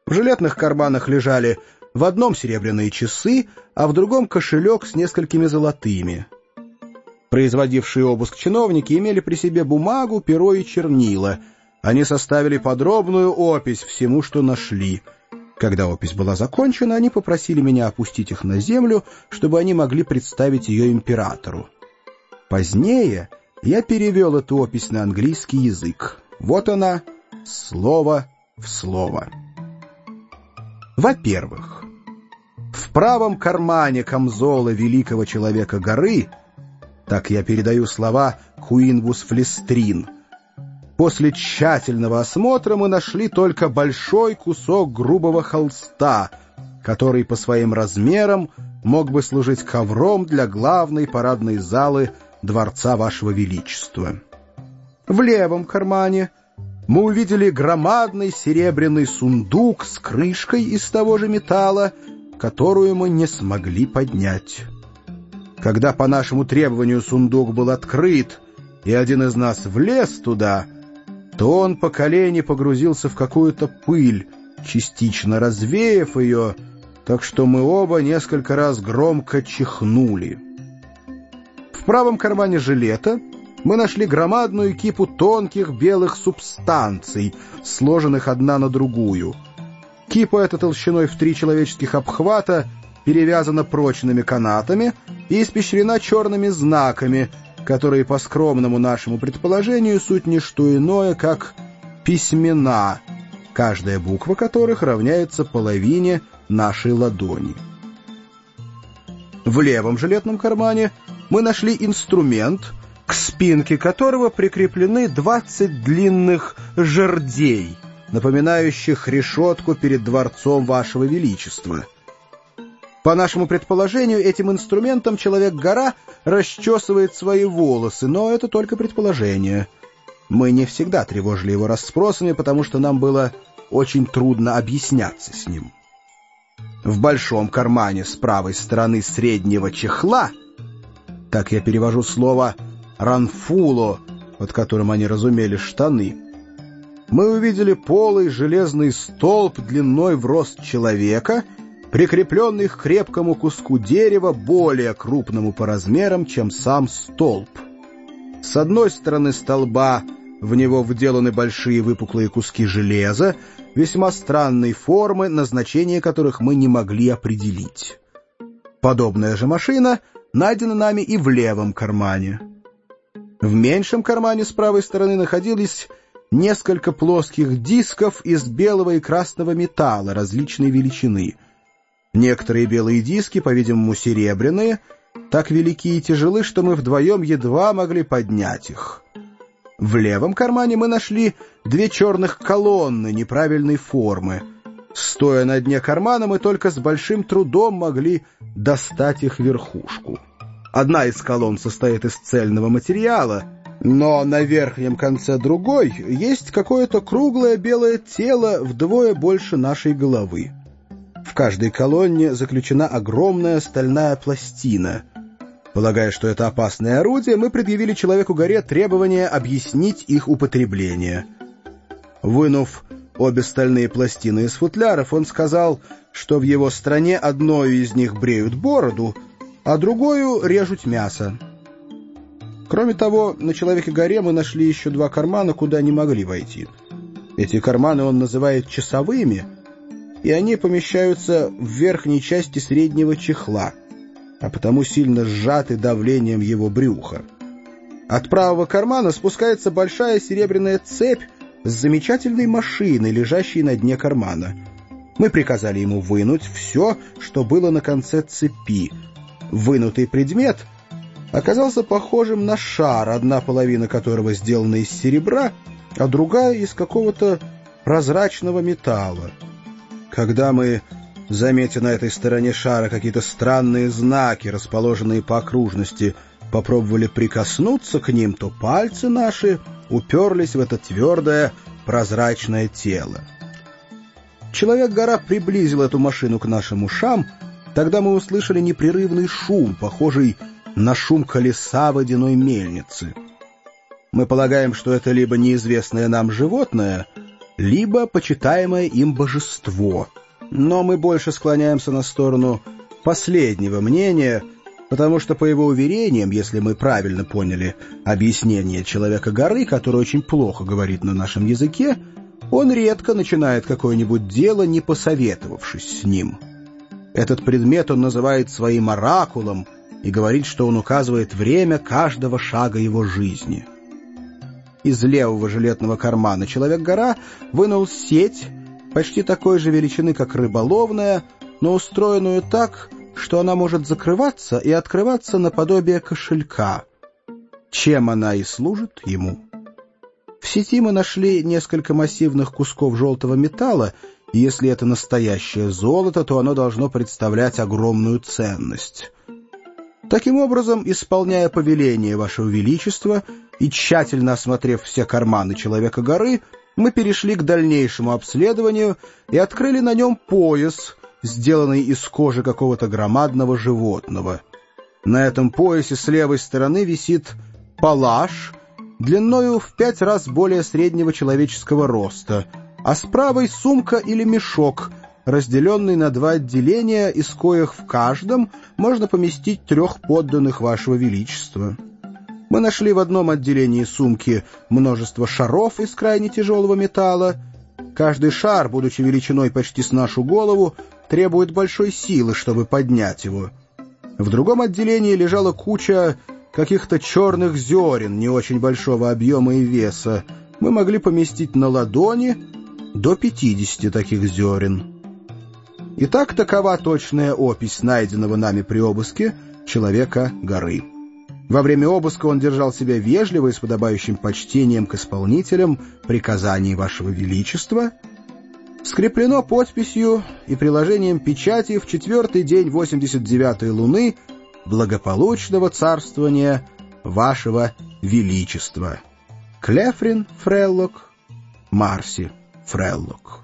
В жилетных карманах лежали в одном серебряные часы, а в другом кошелек с несколькими золотыми. Производившие обыск чиновники имели при себе бумагу, перо и чернила. Они составили подробную опись всему, что нашли. Когда опись была закончена, они попросили меня опустить их на землю, чтобы они могли представить ее императору. Позднее я перевел эту опись на английский язык. Вот она, слово в слово. Во-первых, в правом кармане камзола великого человека горы, так я передаю слова Хуинвус Флестрин, после тщательного осмотра мы нашли только большой кусок грубого холста, который по своим размерам мог бы служить ковром для главной парадной залы Дворца Вашего Величества. В левом кармане мы увидели громадный серебряный сундук с крышкой из того же металла, которую мы не смогли поднять. Когда по нашему требованию сундук был открыт, и один из нас влез туда, то он по колени погрузился в какую-то пыль, частично развеяв ее, так что мы оба несколько раз громко чихнули. В правом кармане жилета мы нашли громадную кипу тонких белых субстанций, сложенных одна на другую. Кипа эта толщиной в 3 человеческих обхвата перевязана прочными канатами и испещрена черными знаками, которые, по скромному нашему предположению, суть не что иное, как письмена, каждая буква которых равняется половине нашей ладони. В левом жилетном кармане мы нашли инструмент, к спинке которого прикреплены 20 длинных жердей, напоминающих решетку перед дворцом Вашего Величества. По нашему предположению, этим инструментом Человек-гора расчесывает свои волосы, но это только предположение. Мы не всегда тревожили его расспросами, потому что нам было очень трудно объясняться с ним. В большом кармане с правой стороны среднего чехла, так я перевожу слово «ранфуло», под которым они разумели штаны, мы увидели полый железный столб длиной в рост человека, прикрепленный к крепкому куску дерева, более крупному по размерам, чем сам столб. С одной стороны столба в него вделаны большие выпуклые куски железа, весьма странной формы, назначение которых мы не могли определить. Подобная же машина найдена нами и в левом кармане. В меньшем кармане с правой стороны находились несколько плоских дисков из белого и красного металла различной величины. Некоторые белые диски, по-видимому, серебряные, так велики и тяжелы, что мы вдвоем едва могли поднять их. В левом кармане мы нашли 2 черных колонны неправильной формы. Стоя на дне кармана, мы только с большим трудом могли достать их верхушку. Одна из колонн состоит из цельного материала, но на верхнем конце другой есть какое-то круглое белое тело вдвое больше нашей головы. В каждой колонне заключена огромная стальная пластина. Полагая, что это опасное орудие, мы предъявили Человеку-горе требование объяснить их употребление. Вынув обе стальные пластины из футляров, он сказал, что в его стране одной из них бреют бороду, а другую режут мясо. Кроме того, на Человеке-горе мы нашли еще 2 кармана, куда не могли войти. Эти карманы он называет часовыми, и они помещаются в верхней части среднего чехла, а потому сильно сжаты давлением его брюха. От правого кармана спускается большая серебряная цепь с замечательной машиной, лежащей на дне кармана. Мы приказали ему вынуть все, что было на конце цепи. Вынутый предмет оказался похожим на шар, одна половина которого сделана из серебра, а другая из какого-то прозрачного металла. Когда мы, заметя на этой стороне шара какие-то странные знаки, расположенные по окружности, попробовали прикоснуться к ним, то пальцы наши уперлись в это твердое прозрачное тело. Человек-гора приблизил эту машину к нашим ушам, тогда мы услышали непрерывный шум, похожий на шум колеса водяной мельницы. Мы полагаем, что это либо неизвестное нам животное, либо почитаемое им божество. Но мы больше склоняемся на сторону последнего мнения, потому что, по его уверениям, если мы правильно поняли объяснение Человека-горы, который очень плохо говорит на нашем языке, он редко начинает какое-нибудь дело, не посоветовавшись с ним. Этот предмет он называет своим оракулом и говорит, что он указывает время каждого шага его жизни. Из левого жилетного кармана Человек-гора вынул сеть, почти такой же величины, как рыболовная, но устроенную так, что она может закрываться и открываться наподобие кошелька, чем она и служит ему. В сети мы нашли несколько массивных кусков желтого металла, и если это настоящее золото, то оно должно представлять огромную ценность. Таким образом, исполняя повеление Вашего Величества и тщательно осмотрев все карманы Человека-горы, мы перешли к дальнейшему обследованию и открыли на нем пояс, сделанный из кожи какого-то громадного животного. На этом поясе с левой стороны висит палаш, длиною в 5 раз более среднего человеческого роста, а с правой сумка или мешок, разделенный на 2 отделения, из коих в каждом можно поместить 3 подданных Вашего Величества. Мы нашли в одном отделении сумки множество шаров из крайне тяжелого металла. Каждый шар, будучи величиной почти с нашу голову, требует большой силы, чтобы поднять его. В другом отделении лежала куча каких-то черных зерен не очень большого объема и веса. Мы могли поместить на ладони до 50 таких зерен. Итак, такова точная опись найденного нами при обыске Человека-горы. Во время обыска он держал себя вежливо и с подобающим почтением к исполнителям приказаний Вашего Величества. Скреплено подписью и приложением печати в 4-й день 89-й луны благополучного царствования Вашего Величества. Клефрин Фреллок, Марси Фреллок.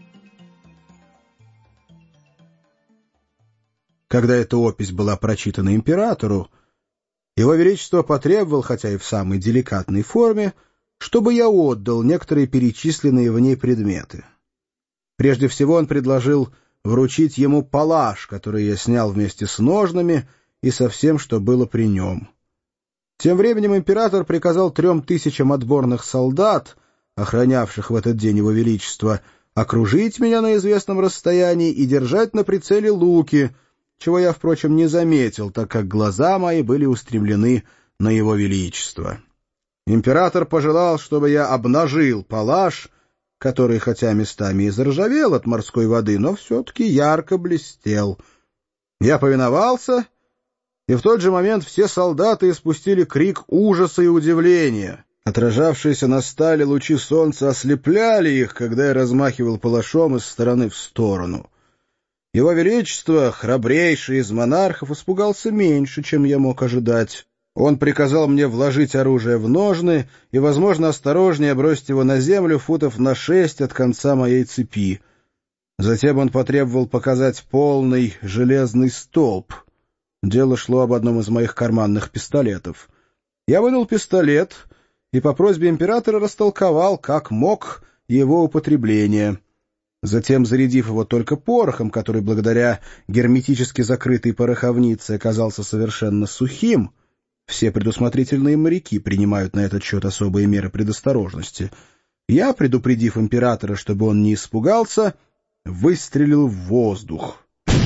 Когда эта опись была прочитана императору, Его Величество потребовал, хотя и в самой деликатной форме, чтобы я отдал некоторые перечисленные в ней предметы. Прежде всего он предложил вручить ему палаш, который я снял вместе с ножнами и со всем, что было при нем. Тем временем император приказал 3000 отборных солдат, охранявших в этот день Его Величество, окружить меня на известном расстоянии и держать на прицеле луки, чего я, впрочем, не заметил, так как глаза мои были устремлены на Его Величество. Император пожелал, чтобы я обнажил палаш, который, хотя местами и заржавел от морской воды, но все-таки ярко блестел. Я повиновался, и в тот же момент все солдаты испустили крик ужаса и удивления. Отражавшиеся на стали лучи солнца ослепляли их, когда я размахивал палашом из стороны в сторону. Его Величество, храбрейший из монархов, испугался меньше, чем я мог ожидать. Он приказал мне вложить оружие в ножны и, возможно, осторожнее бросить его на землю футов на 6 от конца моей цепи. Затем он потребовал показать полный железный столб. Дело шло об одном из моих карманных пистолетов. Я вынул пистолет и по просьбе императора растолковал, как мог, его употребление. Затем, зарядив его только порохом, который благодаря герметически закрытой пороховнице оказался совершенно сухим, все предусмотрительные моряки принимают на этот счет особые меры предосторожности, я, предупредив императора, чтобы он не испугался, выстрелил в воздух.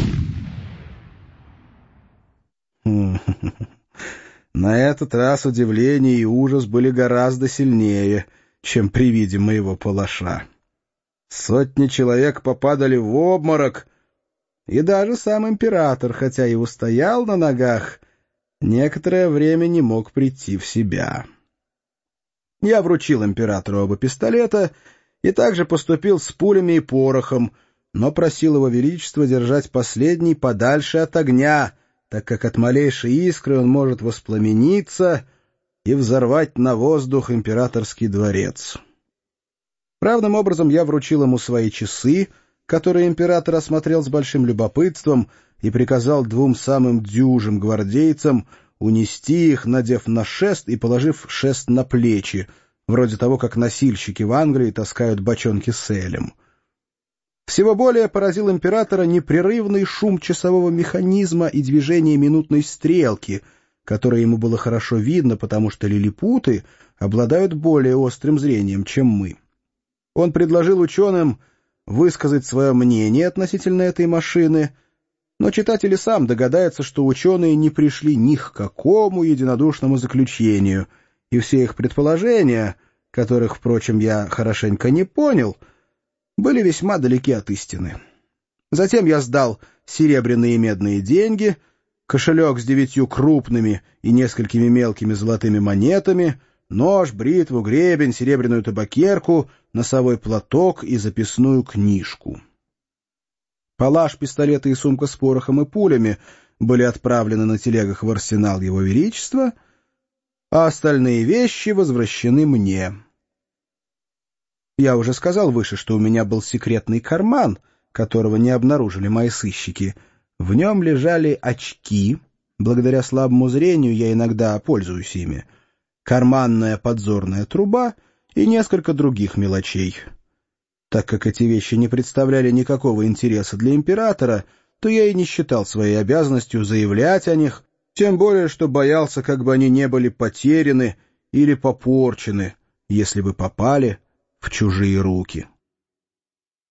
На этот раз удивление и ужас были гораздо сильнее, чем при виде моего палаша. Сотни человек попадали в обморок, и даже сам император, хотя и устоял на ногах, некоторое время не мог прийти в себя. Я вручил императору оба пистолета и также поступил с пулями и порохом, но просил Его Величество держать последний подальше от огня, так как от малейшей искры он может воспламениться и взорвать на воздух императорский дворец. Равным образом я вручил ему свои часы, которые император осмотрел с большим любопытством, и приказал 2 самым дюжим гвардейцам унести их, надев на шест и положив шест на плечи, вроде того, как носильщики в Англии таскают бочонки с элем. Всего более поразил императора непрерывный шум часового механизма и движение минутной стрелки, которое ему было хорошо видно, потому что лилипуты обладают более острым зрением, чем мы. Он предложил ученым высказать свое мнение относительно этой машины, но читатель и сам догадается, что ученые не пришли ни к какому единодушному заключению, и все их предположения, которых, впрочем, я хорошенько не понял, были весьма далеки от истины. Затем я сдал серебряные и медные деньги, кошелек с 9 крупными и несколькими мелкими золотыми монетами, нож, бритву, гребень, серебряную табакерку, носовой платок и записную книжку. Палаш, пистолеты и сумка с порохом и пулями были отправлены на телегах в арсенал Его Величества, а остальные вещи возвращены мне. Я уже сказал выше, что у меня был секретный карман, которого не обнаружили мои сыщики. В нем лежали очки, благодаря слабому зрению я иногда пользуюсь ими, карманная подзорная труба и несколько других мелочей. Так как эти вещи не представляли никакого интереса для императора, то я и не считал своей обязанностью заявлять о них, тем более что боялся, как бы они не были потеряны или попорчены, если бы попали в чужие руки.